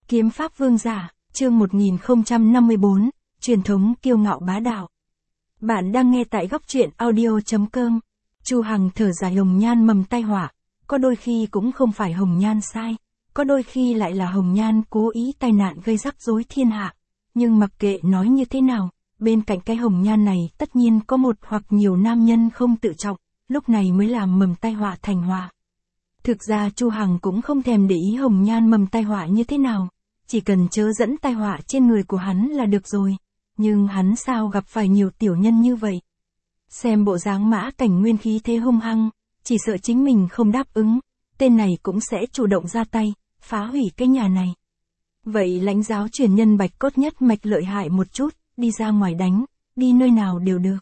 Kiếm pháp vương giả, chương 1054, truyền thống kiêu ngạo bá đạo. Bạn đang nghe tại góc truyện audio.com. Chu Hằng thở dài hồng nhan mầm tai họa, có đôi khi cũng không phải hồng nhan sai, có đôi khi lại là hồng nhan cố ý tai nạn gây rắc rối thiên hạ. Nhưng mặc kệ nói như thế nào, bên cạnh cái hồng nhan này tất nhiên có một hoặc nhiều nam nhân không tự trọng, lúc này mới làm mầm tai họa thành họa. Thực ra Chu Hằng cũng không thèm để ý hồng nhan mầm tai họa như thế nào, chỉ cần chớ dẫn tai họa trên người của hắn là được rồi. Nhưng hắn sao gặp phải nhiều tiểu nhân như vậy? Xem bộ dáng Mã Cảnh Nguyên khí thế hung hăng, chỉ sợ chính mình không đáp ứng, tên này cũng sẽ chủ động ra tay, phá hủy cái nhà này. Vậy lãnh giáo truyền nhân Bạch Cốt Nhất Mạch lợi hại một chút, đi ra ngoài đánh, đi nơi nào đều được.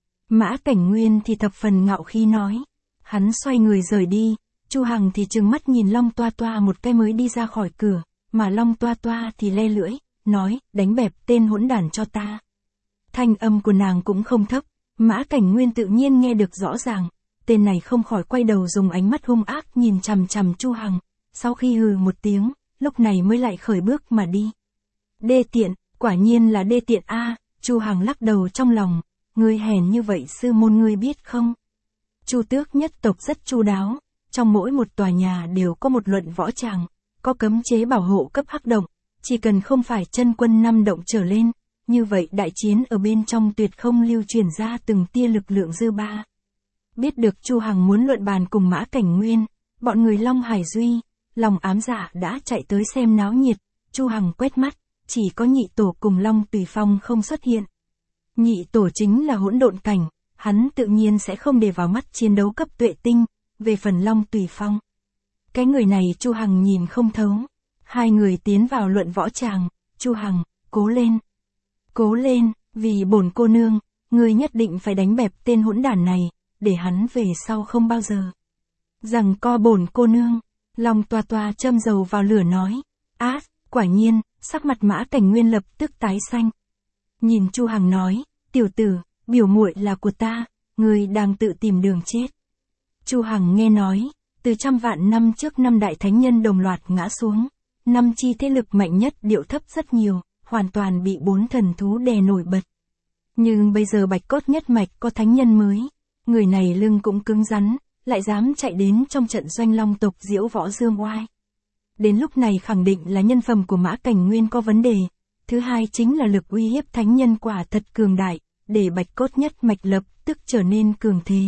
Mã Cảnh Nguyên thì thập phần ngạo khí nói. Hắn xoay người rời đi, Chu Hằng thì trừng mắt nhìn Long Toa Toa một cái mới đi ra khỏi cửa, mà Long Toa Toa thì le lưỡi, nói, đánh bẹp tên hỗn đản cho ta. Thanh âm của nàng cũng không thấp, Mã Cảnh Nguyên tự nhiên nghe được rõ ràng, tên này không khỏi quay đầu dùng ánh mắt hung ác nhìn chằm chằm Chu Hằng, sau khi hừ một tiếng, lúc này mới lại khởi bước mà đi. Đê tiện, quả nhiên là đê tiện a. Chu Hằng lắc đầu trong lòng, ngươi hèn như vậy sư môn ngươi biết không? Chu Tước nhất tộc rất chu đáo, trong mỗi một tòa nhà đều có một luận võ tràng, có cấm chế bảo hộ cấp hắc động, chỉ cần không phải chân quân 5 động trở lên, như vậy đại chiến ở bên trong tuyệt không lưu truyền ra từng tia lực lượng dư ba. Biết được Chu Hằng muốn luận bàn cùng Mã Cảnh Nguyên, bọn người Long Hải Duy, Lòng Ám Dạ đã chạy tới xem náo nhiệt. Chu Hằng quét mắt, chỉ có Nhị Tổ cùng Long Tùy Phong không xuất hiện. Nhị Tổ chính là hỗn độn cảnh, hắn tự nhiên sẽ không để vào mắt chiến đấu cấp tuệ tinh. Về phần Long Tùy Phong, cái người này Chu Hằng nhìn không thấu. Hai người tiến vào luận võ tràng. Chu Hằng, cố lên. Cố lên, vì bổn cô nương, ngươi nhất định phải đánh bẹp tên hỗn đản này, để hắn về sau không bao giờ rằng co bổn cô nương. Long Toa Toa châm dầu vào lửa nói. Quả nhiên, sắc mặt Mã Cảnh Nguyên lập tức tái xanh. Nhìn Chu Hằng nói, tiểu tử, biểu muội là của ta, ngươi đang tự tìm đường chết. Chu Hằng nghe nói, từ trăm vạn năm trước 5 đại thánh nhân đồng loạt ngã xuống, 5 chi thế lực mạnh nhất điệu thấp rất nhiều, hoàn toàn bị 4 thần thú đè nổi bật. Nhưng bây giờ Bạch Cốt Nhất Mạch có thánh nhân mới, người này lưng cũng cứng rắn, lại dám chạy đến trong trận doanh Long tộc diễu võ dương oai. Đến lúc này khẳng định là nhân phẩm của Mã Cảnh Nguyên có vấn đề. Thứ hai chính là lực uy hiếp thánh nhân quả thật cường đại, để Bạch Cốt Nhất Mạch lập tức trở nên cường thế.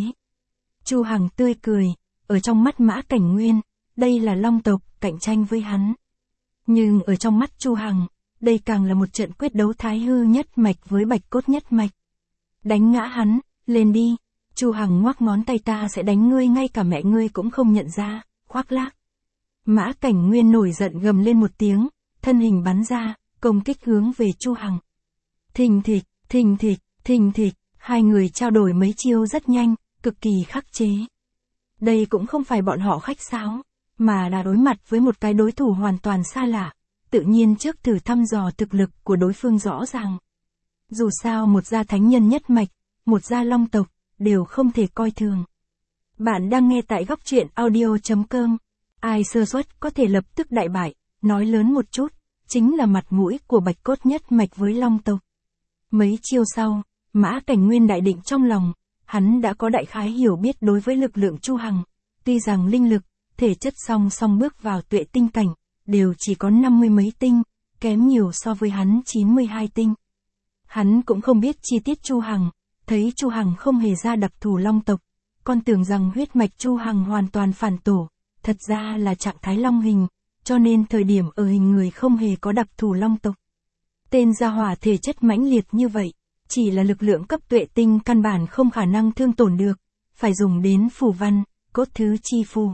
Chu Hằng tươi cười, ở trong mắt Mã Cảnh Nguyên, đây là Long tộc cạnh tranh với hắn. Nhưng ở trong mắt Chu Hằng, đây càng là một trận quyết đấu Thái Hư Nhất Mạch với Bạch Cốt Nhất Mạch. Đánh ngã hắn, lên đi. Chu Hằng ngoắc ngón tay, ta sẽ đánh ngươi ngay cả mẹ ngươi cũng không nhận ra, khoác lác. Mã Cảnh Nguyên nổi giận gầm lên một tiếng, thân hình bắn ra, công kích hướng về Chu Hằng. Thình thịch, thình thịch, thình thịch, hai người trao đổi mấy chiêu rất nhanh, cực kỳ khắc chế. Đây cũng không phải bọn họ khách sáo, mà là đối mặt với một cái đối thủ hoàn toàn xa lạ, tự nhiên trước thử thăm dò thực lực của đối phương rõ ràng. Dù sao một gia thánh nhân nhất mạch, một gia Long tộc, đều không thể coi thường. Bạn đang nghe tại góc truyện audio.com. Ai sơ suất có thể lập tức đại bại, nói lớn một chút, chính là mặt mũi của Bạch Cốt Nhất Mạch với Long tộc. Mấy chiêu sau, Mã Cảnh Nguyên đại định trong lòng, hắn đã có đại khái hiểu biết đối với lực lượng Chu Hằng, tuy rằng linh lực, thể chất song song bước vào tuệ tinh cảnh, đều chỉ có 50 mấy tinh, kém nhiều so với hắn 92 tinh. Hắn cũng không biết chi tiết Chu Hằng, thấy Chu Hằng không hề ra đặc thù Long tộc, còn tưởng rằng huyết mạch Chu Hằng hoàn toàn phản tổ, thật ra là trạng thái long hình, cho nên thời điểm ở hình người không hề có đặc thù Long tộc. Tên gia hỏa thể chất mãnh liệt như vậy, chỉ là lực lượng cấp tuệ tinh căn bản không khả năng thương tổn được, phải dùng đến phù văn, cốt thứ chi phù.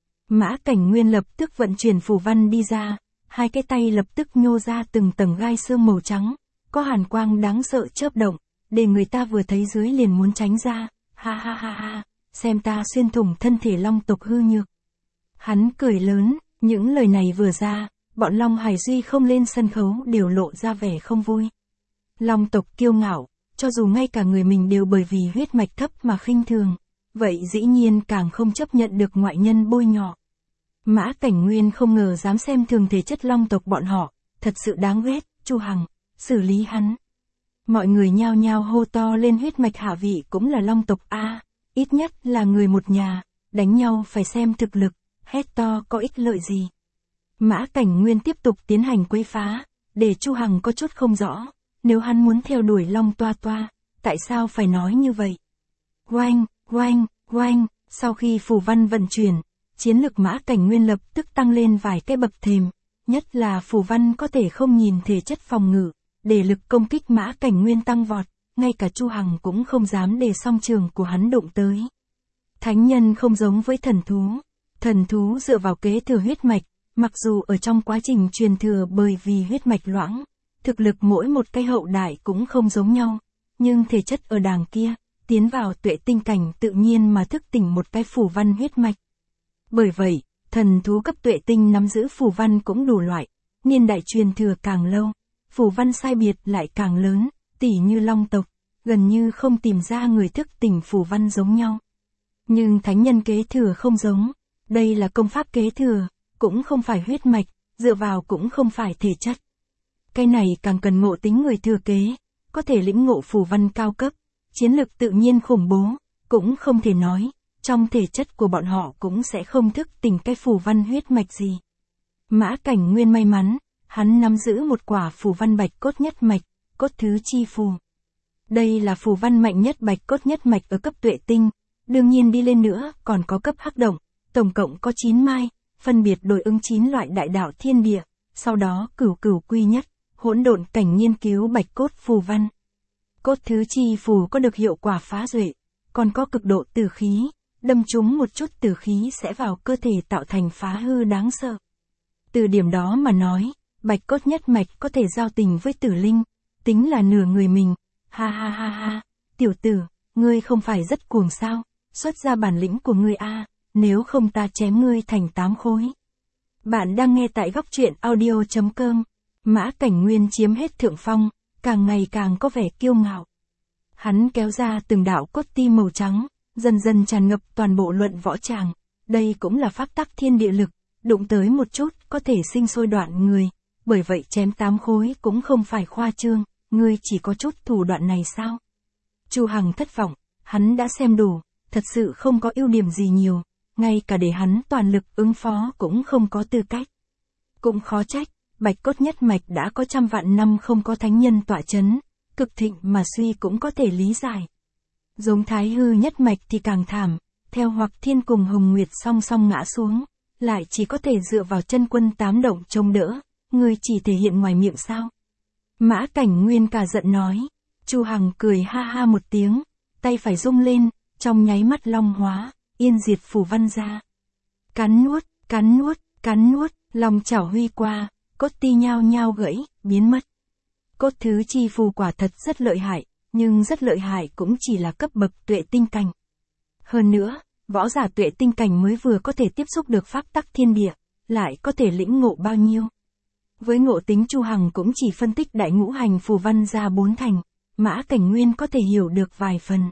Mã Cảnh Nguyên lập tức vận chuyển phù văn đi ra, hai cái tay lập tức nhô ra từng tầng gai xương màu trắng, có hàn quang đáng sợ chớp động, để người ta vừa thấy dưới liền muốn tránh ra. Ha ha ha ha, xem ta xuyên thủng thân thể Long tộc hư nhược. Hắn cười lớn, những lời này vừa ra, bọn Long Hải Duy không lên sân khấu đều lộ ra vẻ không vui. Long tộc kiêu ngạo, cho dù ngay cả người mình đều bởi vì huyết mạch thấp mà khinh thường, vậy dĩ nhiên càng không chấp nhận được ngoại nhân bôi nhọ. Mã Cảnh Nguyên không ngờ dám xem thường thể chất long tộc bọn họ, thật sự đáng ghét, Chu Hằng, xử lý hắn. Mọi người nhao nhao hô to lên huyết mạch hạ vị cũng là long tộc a, ít nhất là người một nhà, đánh nhau phải xem thực lực, hét to có ích lợi gì. Mã Cảnh Nguyên tiếp tục tiến hành quấy phá, để Chu Hằng có chút không rõ, nếu hắn muốn theo đuổi Long Toa Toa, tại sao phải nói như vậy? Oanh, oanh, oanh, sau khi phù văn vận chuyển, chiến lực Mã Cảnh Nguyên lập tức tăng lên vài cái bậc thềm, nhất là phù văn có thể không nhìn thể chất phòng ngự, để lực công kích Mã Cảnh Nguyên tăng vọt, ngay cả Chu Hằng cũng không dám để song trường của hắn đụng tới. Thánh nhân không giống với thần thú dựa vào kế thừa huyết mạch, mặc dù ở trong quá trình truyền thừa bởi vì huyết mạch loãng, thực lực mỗi một cái hậu đại cũng không giống nhau, nhưng thể chất ở đàng kia, tiến vào tuệ tinh cảnh tự nhiên mà thức tỉnh một cái phù văn huyết mạch. Bởi vậy, thần thú cấp tuệ tinh nắm giữ phù văn cũng đủ loại, niên đại truyền thừa càng lâu, phù văn sai biệt lại càng lớn, tỉ như long tộc, gần như không tìm ra người thức tỉnh phù văn giống nhau. Nhưng thánh nhân kế thừa không giống, đây là công pháp kế thừa, cũng không phải huyết mạch, dựa vào cũng không phải thể chất. Cái này càng cần ngộ tính người thừa kế, có thể lĩnh ngộ phù văn cao cấp, chiến lực tự nhiên khủng bố, cũng không thể nói, trong thể chất của bọn họ cũng sẽ không thức tỉnh cái phù văn huyết mạch gì. Mã Cảnh Nguyên may mắn, hắn nắm giữ một quả phù văn bạch cốt nhất mạch, cốt thứ chi phù. Đây là phù văn mạnh nhất bạch cốt nhất mạch ở cấp tuệ tinh, đương nhiên đi lên nữa còn có cấp hắc động, tổng cộng có 9 mai, phân biệt đối ứng 9 loại đại đạo thiên địa, sau đó cửu cửu quy nhất, hỗn độn cảnh nghiên cứu bạch cốt phù văn. Cốt thứ chi phù có được hiệu quả phá duệ, còn có cực độ tử khí, đâm trúng một chút tử khí sẽ vào cơ thể tạo thành phá hư đáng sợ. Từ điểm đó mà nói, bạch cốt nhất mạch có thể giao tình với tử linh, tính là nửa người mình. Ha ha ha ha, tiểu tử, ngươi không phải rất cuồng sao, xuất ra bản lĩnh của ngươi a, nếu không ta chém ngươi thành 8 khối. Bạn đang nghe tại góc truyện audio.com. Mã Cảnh Nguyên chiếm hết thượng phong, càng ngày càng có vẻ kiêu ngạo. Hắn kéo ra từng đạo cốt ti màu trắng, dần dần tràn ngập toàn bộ luận võ tràng. Đây cũng là pháp tắc thiên địa lực, đụng tới một chút có thể sinh sôi đoạn người. Bởi vậy chém 8 khối cũng không phải khoa trương, ngươi chỉ có chút thủ đoạn này sao? Chu Hằng thất vọng, hắn đã xem đủ, thật sự không có ưu điểm gì nhiều, ngay cả để hắn toàn lực ứng phó cũng không có tư cách. Cũng khó trách, bạch cốt nhất mạch đã có trăm vạn năm không có thánh nhân tọa chấn, cực thịnh mà suy cũng có thể lý giải. Giống thái hư nhất mạch thì càng thảm, theo Hoặc Thiên cùng Hồng Nguyệt song song ngã xuống, lại chỉ có thể dựa vào chân quân 8 động chống đỡ, ngươi chỉ thể hiện ngoài miệng sao? Mã Cảnh Nguyên cả giận nói. Chu Hằng cười ha ha một tiếng, tay phải rung lên, trong nháy mắt long hóa, yên diệt phù văn ra. Cắn nuốt, cắn nuốt, cắn nuốt, lòng chảo huy qua, cốt ti nhao nhao gãy, biến mất. Cốt thứ chi phù quả thật rất lợi hại, nhưng rất lợi hại cũng chỉ là cấp bậc tuệ tinh cảnh. Hơn nữa, võ giả tuệ tinh cảnh mới vừa có thể tiếp xúc được pháp tắc thiên địa, lại có thể lĩnh ngộ bao nhiêu. Với ngộ tính Chu Hằng cũng chỉ phân tích đại ngũ hành phù văn ra 4 thành, Mã Cảnh Nguyên có thể hiểu được vài phần.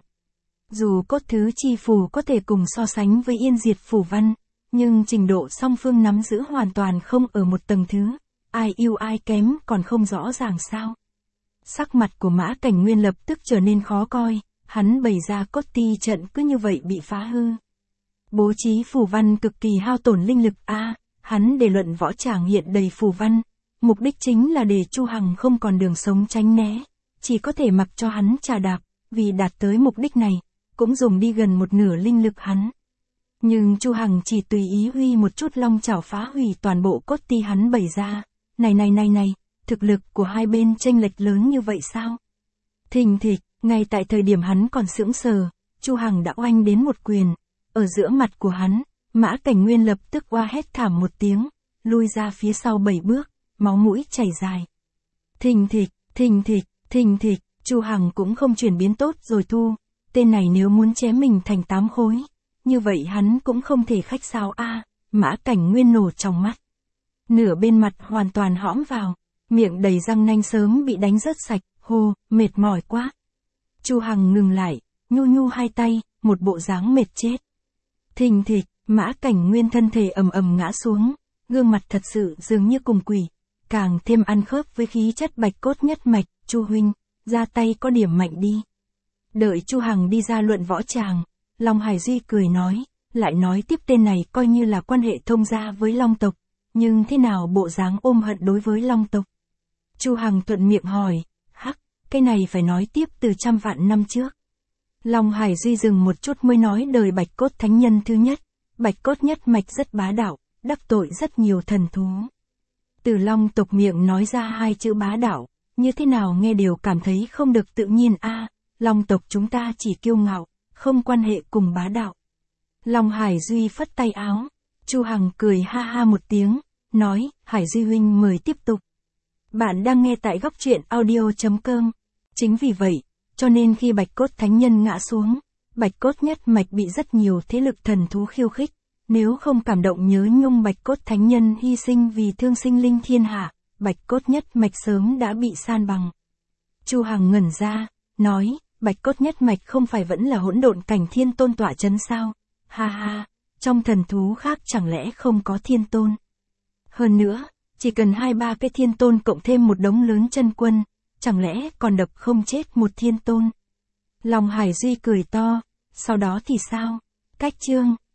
Dù cốt thứ chi phù có thể cùng so sánh với yên diệt phù văn, nhưng trình độ song phương nắm giữ hoàn toàn không ở một tầng thứ, ai ưu ai kém còn không rõ ràng sao. Sắc mặt của Mã Cảnh Nguyên lập tức trở nên khó coi, hắn bày ra cốt ti trận cứ như vậy bị phá hư. Bố trí phù văn cực kỳ hao tổn linh lực hắn để luận võ tràng hiện đầy phù văn, mục đích chính là để Chu Hằng không còn đường sống tránh né, chỉ có thể mặc cho hắn trà đạp, vì đạt tới mục đích này, cũng dùng đi gần một nửa linh lực hắn. Nhưng Chu Hằng chỉ tùy ý huy một chút long chảo phá hủy toàn bộ cốt ti hắn bày ra. Này, thực lực của hai bên chênh lệch lớn như vậy sao? Thình thịch, ngay tại thời điểm hắn còn sững sờ, Chu Hằng đã oanh đến một quyền, ở giữa mặt của hắn, Mã Cảnh Nguyên lập tức oa hét thảm một tiếng, lui ra phía sau 7 bước, máu mũi chảy dài. Thình thịch, Chu Hằng cũng không chuyển biến tốt rồi thu, tên này nếu muốn chém mình thành 8 khối, như vậy hắn cũng không thể khách sáo Mã Cảnh Nguyên nổ trong mắt. Nửa bên mặt hoàn toàn hõm vào, miệng đầy răng nanh sớm bị đánh rớt sạch, mệt mỏi quá. Chu Hằng ngừng lại, nhu hai tay, một bộ dáng mệt chết. Thình thịch, Mã Cảnh Nguyên thân thể ầm ầm ngã xuống, gương mặt thật sự dường như cùng quỷ, càng thêm ăn khớp với khí chất bạch cốt nhất mạch. Chu huynh, ra tay có điểm mạnh đi. Đợi Chu Hằng đi ra luận võ tràng, Long Hải Duy cười nói, lại nói tiếp tên này coi như là quan hệ thông gia với Long tộc, nhưng thế nào bộ dáng ôm hận đối với Long tộc? Chu Hằng thuận miệng hỏi, hắc, cái này phải nói tiếp từ trăm vạn năm trước. Long Hải Duy dừng một chút mới nói đời bạch cốt thánh nhân thứ nhất, bạch cốt nhất mạch rất bá đạo, đắc tội rất nhiều thần thú. Từ Long tộc miệng nói ra hai chữ bá đạo, như thế nào nghe đều cảm thấy không được tự nhiên a. Long tộc chúng ta chỉ kiêu ngạo, không quan hệ cùng bá đạo. Long Hải Duy phất tay áo, Chu Hằng cười ha ha một tiếng, nói, Hải Duy huynh mời tiếp tục. Bạn đang nghe tại góc truyện audio.com. Chính vì vậy, cho nên khi bạch cốt thánh nhân ngã xuống, bạch cốt nhất mạch bị rất nhiều thế lực thần thú khiêu khích, nếu không cảm động nhớ nhung bạch cốt thánh nhân hy sinh vì thương sinh linh thiên hạ, bạch cốt nhất mạch sớm đã bị san bằng. Chu Hằng ngẩn ra, nói, bạch cốt nhất mạch không phải vẫn là hỗn độn cảnh thiên tôn tỏa chấn sao? Ha ha, trong thần thú khác chẳng lẽ không có thiên tôn? Hơn nữa, chỉ cần 2-3 cái thiên tôn cộng thêm một đống lớn chân quân, chẳng lẽ còn đập không chết một thiên tôn? Long Hải Duy cười to, sau đó thì sao? Cách chương